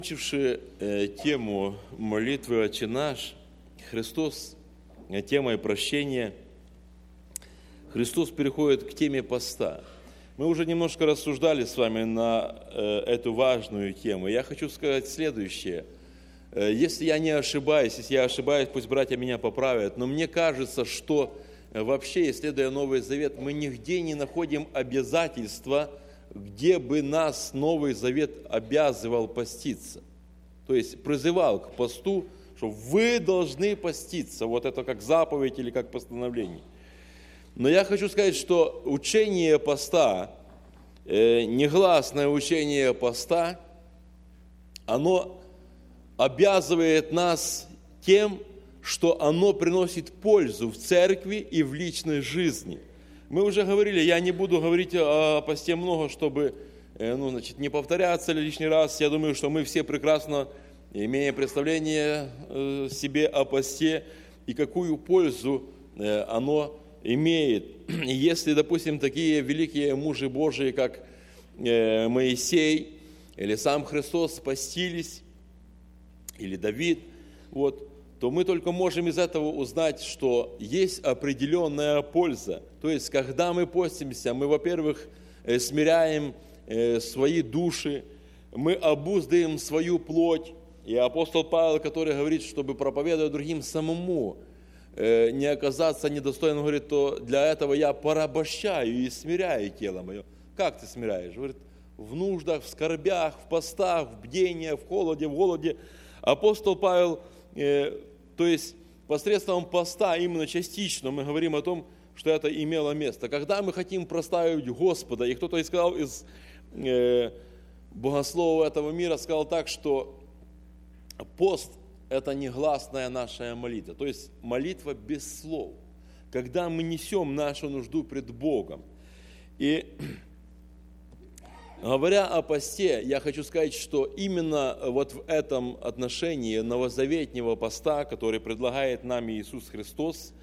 Закончивши тему молитвы «Отче наш», Христос, темой прощения, Христос переходит к теме поста. Мы уже немножко рассуждали с вами на эту важную тему. Я хочу сказать следующее. Если я не ошибаюсь, если я ошибаюсь, пусть братья меня поправят, но мне кажется, что вообще, исследуя Новый Завет, мы нигде не находим обязательства, где бы нас Новый Завет обязывал поститься. То есть призывал к посту, что вы должны поститься. Вот это как заповедь или как постановление. Но я хочу сказать, что учение поста, негласное учение поста, оно обязывает нас тем, что оно приносит пользу в церкви и в личной жизни. Мы уже говорили, я не буду говорить о посте много, чтобы не повторяться лишний раз. Я думаю, что мы все прекрасно имеем представление себе о посте и какую пользу оно имеет. И если, допустим, такие великие мужи Божии, как Моисей или сам Христос постились, или Давид, то мы только можем из этого узнать, что есть определенная польза. То есть, когда мы постимся, мы, во-первых, смиряем свои души, мы обуздаем свою плоть. И апостол Павел, который говорит, чтобы проповедовать другим самому, не оказаться недостойным, говорит, то для этого я порабощаю и смиряю тело мое. Как ты смиряешь? Говорит, в нуждах, в скорбях, в постах, в бдении, в холоде, в голоде. Апостол Павел, то есть посредством поста, именно частично мы говорим о том, что это имело место. Когда мы хотим прославить Господа, и кто-то сказал из богословов этого мира, сказал так, что пост – это негласная наша молитва, то есть молитва без слов, когда мы несем нашу нужду пред Богом. И говоря о посте, я хочу сказать, что именно вот в этом отношении новозаветнего поста, который предлагает нам Иисус Христос,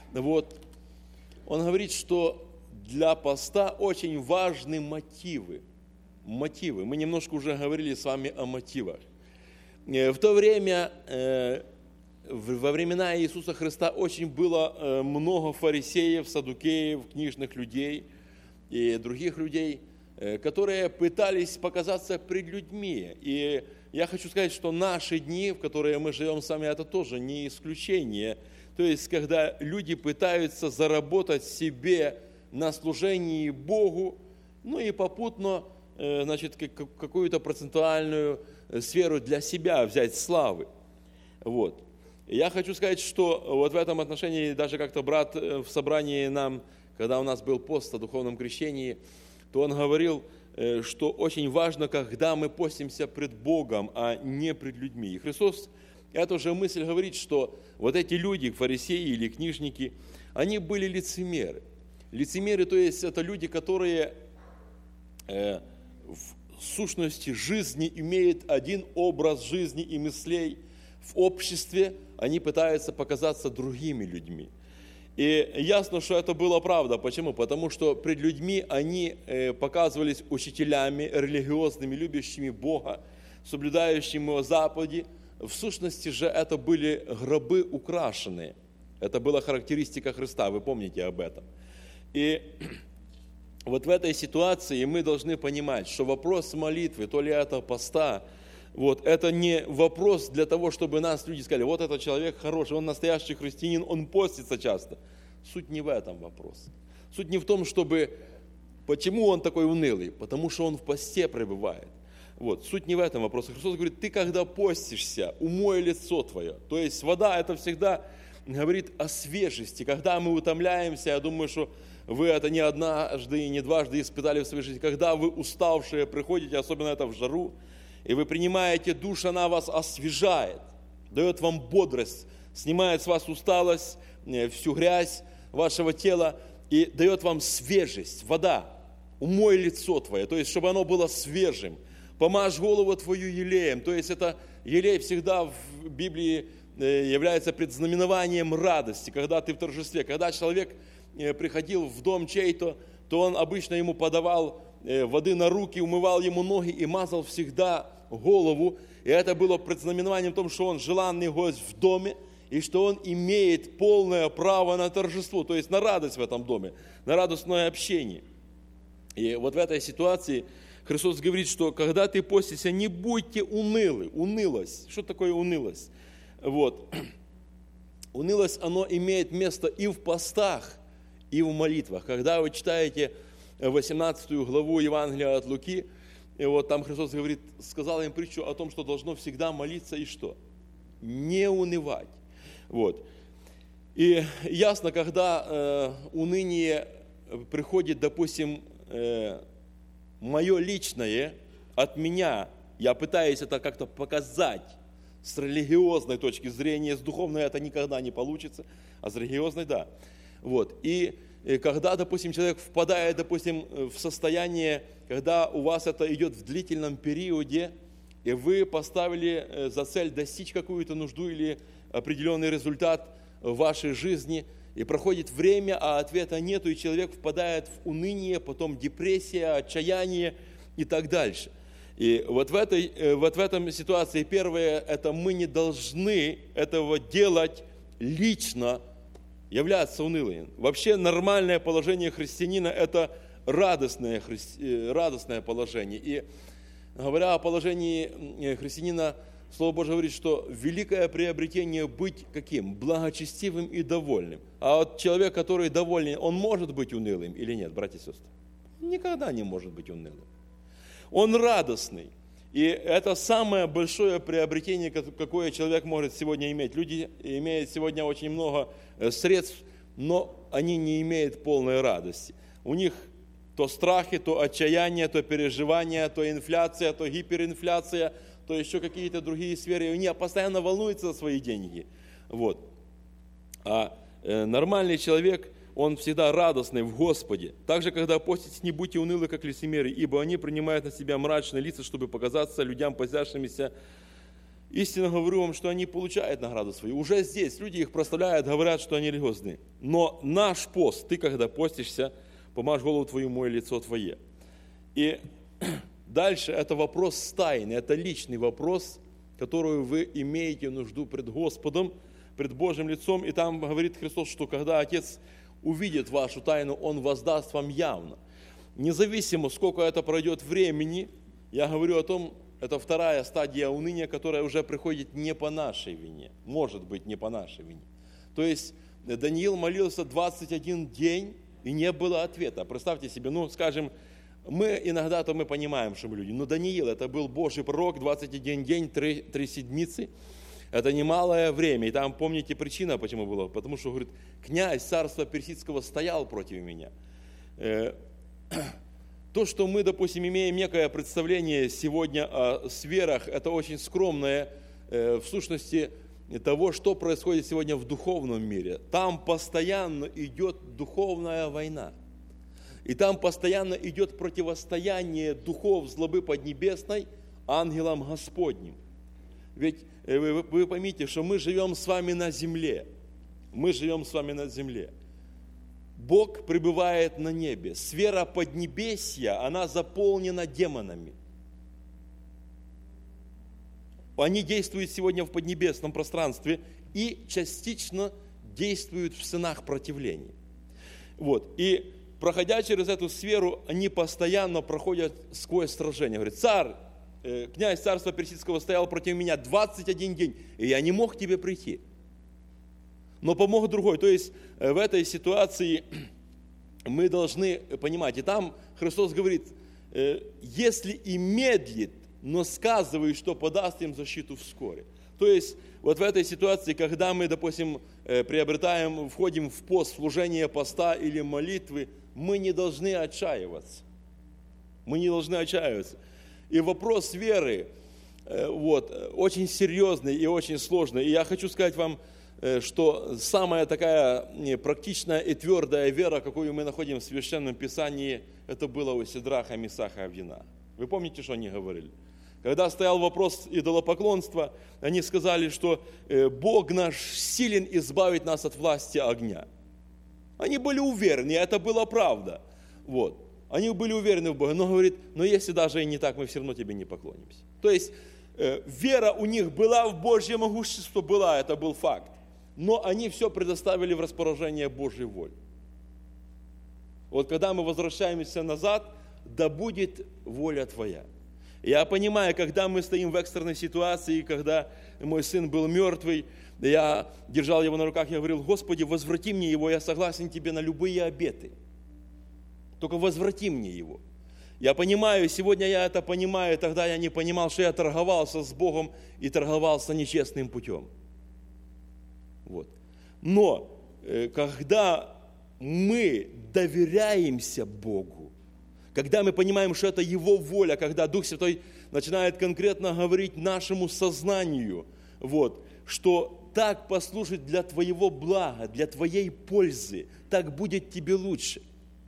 Он говорит, что для поста очень важны мотивы. Мотивы. Мы немножко уже говорили с вами о мотивах. В то время, во времена Иисуса Христа, очень было много фарисеев, саддукеев, книжных людей и других людей, которые пытались показаться пред людьми. И я хочу сказать, что наши дни, в которые мы живем с вами, это тоже не исключение. То есть, когда люди пытаются заработать себе на служении Богу, и попутно, какую-то процентуальную сферу для себя взять славы. Я хочу сказать, что вот в этом отношении, даже как-то брат в собрании нам, когда у нас был пост о духовном крещении, то он говорил, что очень важно, когда мы постимся пред Богом, а не пред людьми. И Христос, эту же мысль говорит, что вот эти люди, фарисеи или книжники, они были лицемеры. Лицемеры, то есть это люди, которые в сущности жизни имеют один образ жизни и мыслей. В обществе они пытаются показаться другими людьми. И ясно, что это была правда. Почему? Потому что пред людьми они показывались учителями, религиозными, любящими Бога, соблюдающими Его заповеди. В сущности же это были гробы украшенные. Это была характеристика Христа, вы помните об этом. И вот в этой ситуации мы должны понимать, что вопрос молитвы, то ли это поста, это не вопрос для того, чтобы нас люди сказали, вот этот человек хороший, он настоящий христианин, он постится часто. Суть не в этом вопрос. Суть не в том, почему он такой унылый, потому что он в посте пребывает. Суть не в этом вопрос. Христос говорит, ты когда постишься, умой лицо твое. То есть вода это всегда говорит о свежести. Когда мы утомляемся, я думаю, что вы это не однажды и не дважды испытали в своей жизни. Когда вы уставшие приходите, особенно это в жару, и вы принимаете душ, она вас освежает, дает вам бодрость, снимает с вас усталость, всю грязь вашего тела и дает вам свежесть. Вода, умой лицо твое, то есть чтобы оно было свежим. Помажь голову твою елеем, то есть это елей всегда в Библии является предзнаменованием радости, когда ты в торжестве. Когда человек приходил в дом чей-то, то он обычно ему подавал воды на руки, умывал ему ноги и мазал всегда голову. И это было предзнаменованием том, что он желанный гость в доме, и что он имеет полное право на торжество, то есть на радость в этом доме, на радостное общение. И вот в этой ситуации Христос говорит, что когда ты постишься, не будьте унылы. Унылость. Что такое унылость? Вот. Унылость, оно имеет место и в постах, и в молитвах. Когда вы читаете 18 главу Евангелия от Луки, и вот там Христос говорит, сказал им притчу о том, что должно всегда молиться и что? Не унывать. Вот. И ясно, когда уныние приходит, допустим, мое личное от меня, я пытаюсь это как-то показать с религиозной точки зрения, с духовной это никогда не получится, а с религиозной – да. Вот. И когда, допустим, человек впадает, допустим, в состояние, когда у вас это идет в длительном периоде, и вы поставили за цель достичь какую-то нужду или определенный результат в вашей жизни, и проходит время, а ответа нету, и человек впадает в уныние, потом депрессия, отчаяние и так дальше. И вот в этом ситуации первое, это мы не должны этого делать лично, являться унылым. Вообще нормальное положение христианина – это радостное положение. И говоря о положении христианина, Слово Божие говорит, что великое приобретение быть каким? Благочестивым и довольным. А вот человек, который довольный, он может быть унылым или нет, братья и сестры? Никогда не может быть унылым. Он радостный. И это самое большое приобретение, какое человек может сегодня иметь. Люди имеют сегодня очень много средств, но они не имеют полной радости. У них то страхи, то отчаяние, то переживания, то инфляция, то гиперинфляция, то еще какие-то другие сферы. Они постоянно волнуются за свои деньги. Вот. А нормальный человек, он всегда радостный в Господе. Также, когда поститесь, не будьте унылы, как лицемеры, ибо они принимают на себя мрачные лица, чтобы показаться людям, постящимися. Истинно говорю вам, что они получают награду свою. Уже здесь люди их прославляют, говорят, что они религиозные. Но наш пост, ты, когда постишься, помажь голову твою, мой лицо твое. И дальше это вопрос тайны, это личный вопрос, который вы имеете нужду пред Господом, пред Божьим лицом. И там говорит Христос, что когда Отец увидит вашу тайну, Он воздаст вам явно. Независимо, сколько это пройдет времени, я говорю о том, это вторая стадия уныния, которая уже приходит не по нашей вине, может быть, не по нашей вине. То есть Даниил молился 21 день, и не было ответа. Представьте себе, скажем, мы иногда-то мы понимаем, что мы люди, но Даниил, это был Божий пророк, 21 день, 3 седмицы, это немалое время. И там, помните, причина, почему было? Потому что, говорит, князь царства персидского стоял против меня. То, что мы, допустим, имеем некое представление сегодня о сферах, это очень скромное, в сущности, того, что происходит сегодня в духовном мире. Там постоянно идет духовная война. И там постоянно идет противостояние духов злобы поднебесной ангелам Господним. Ведь вы поймите, что мы живем с вами на земле. Мы живем с вами на земле. Бог пребывает на небе. Сфера поднебесья, она заполнена демонами. Они действуют сегодня в поднебесном пространстве и частично действуют в сынах противления. Вот. И проходя через эту сферу, они постоянно проходят сквозь сражения. Говорит, князь царства персидского стоял против меня 21 день, и я не мог к тебе прийти. Но помог другой. То есть в этой ситуации мы должны понимать. И там Христос говорит, если и медлит, но сказывает, что подаст им защиту вскоре. То есть вот в этой ситуации, когда мы, допустим, входим в пост, служение поста или молитвы, мы не должны отчаиваться. Мы не должны отчаиваться. И вопрос веры очень серьезный и очень сложный. И я хочу сказать вам, что самая такая практичная и твердая вера, какую мы находим в Священном Писании, это было у Сидраха, Месаха и Авденаго. Вы помните, что они говорили? Когда стоял вопрос идолопоклонства, они сказали, что Бог наш силен избавить нас от власти огня. Они были уверены, и это была правда. Они были уверены в Боге, но говорит, но если даже и не так, мы все равно тебе не поклонимся. То есть вера у них была в Божье могущество, была, это был факт. Но они все предоставили в распоряжение Божьей воли. Вот когда мы возвращаемся назад, да будет воля Твоя. Я понимаю, когда мы стоим в экстренной ситуации, когда мой сын был мертвый, я держал его на руках, я говорил: Господи, возврати мне его, я согласен Тебе на любые обеты. Только возврати мне его. Я понимаю, сегодня я это понимаю, тогда я не понимал, что я торговался с Богом и торговался нечестным путем. Вот. Но когда мы доверяемся Богу, когда мы понимаем, что это Его воля, когда Дух Святой начинает конкретно говорить нашему сознанию, вот, что так послужит для твоего блага, для твоей пользы, так будет тебе лучше.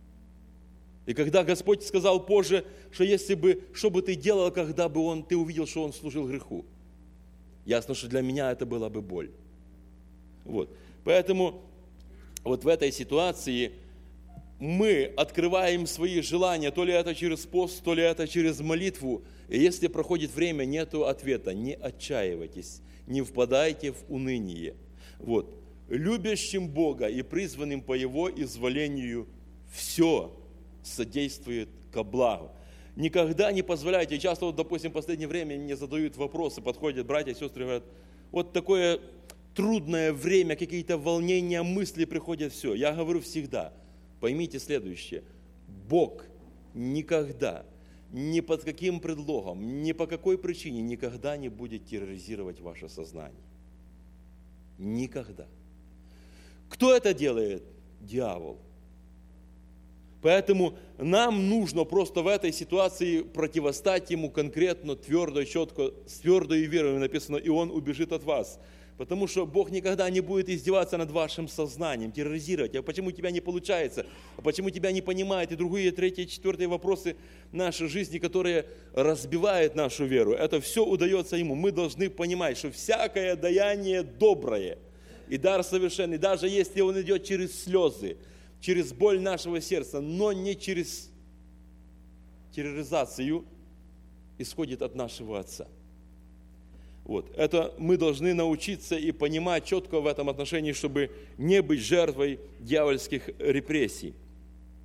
И когда Господь сказал позже, что если бы, что бы ты делал, когда бы ты увидел, что он служил греху, ясно, что для меня это была бы боль. Вот. Поэтому вот в этой ситуации мы открываем свои желания, то ли это через пост, то ли это через молитву. И если проходит время, нету ответа, не отчаивайтесь, не впадайте в уныние. Вот. Любящим Бога и призванным по Его изволению все содействует ко благу. Никогда не позволяйте, часто, вот, допустим, в последнее время мне задают вопросы, подходят братья и сестры, говорят: вот такое трудное время, какие-то волнения, мысли приходят, все. Я говорю всегда: поймите следующее: Бог никогда, ни под каким предлогом, ни по какой причине никогда не будет терроризировать ваше сознание. Никогда. Кто это делает? Дьявол. Поэтому нам нужно просто в этой ситуации противостать ему конкретно, твердо, четко, с твердой верой написано: и он убежит от вас. Потому что Бог никогда не будет издеваться над вашим сознанием, терроризировать. А почему у тебя не получается? А почему тебя не понимает? И другие, третьи, четвертые вопросы нашей жизни, которые разбивают нашу веру. Это все удается Ему. Мы должны понимать, что всякое даяние доброе и дар совершенный, даже если он идет через слезы, через боль нашего сердца, но не через терроризацию, исходит от нашего Отца. Вот. Это мы должны научиться и понимать четко в этом отношении, чтобы не быть жертвой дьявольских репрессий.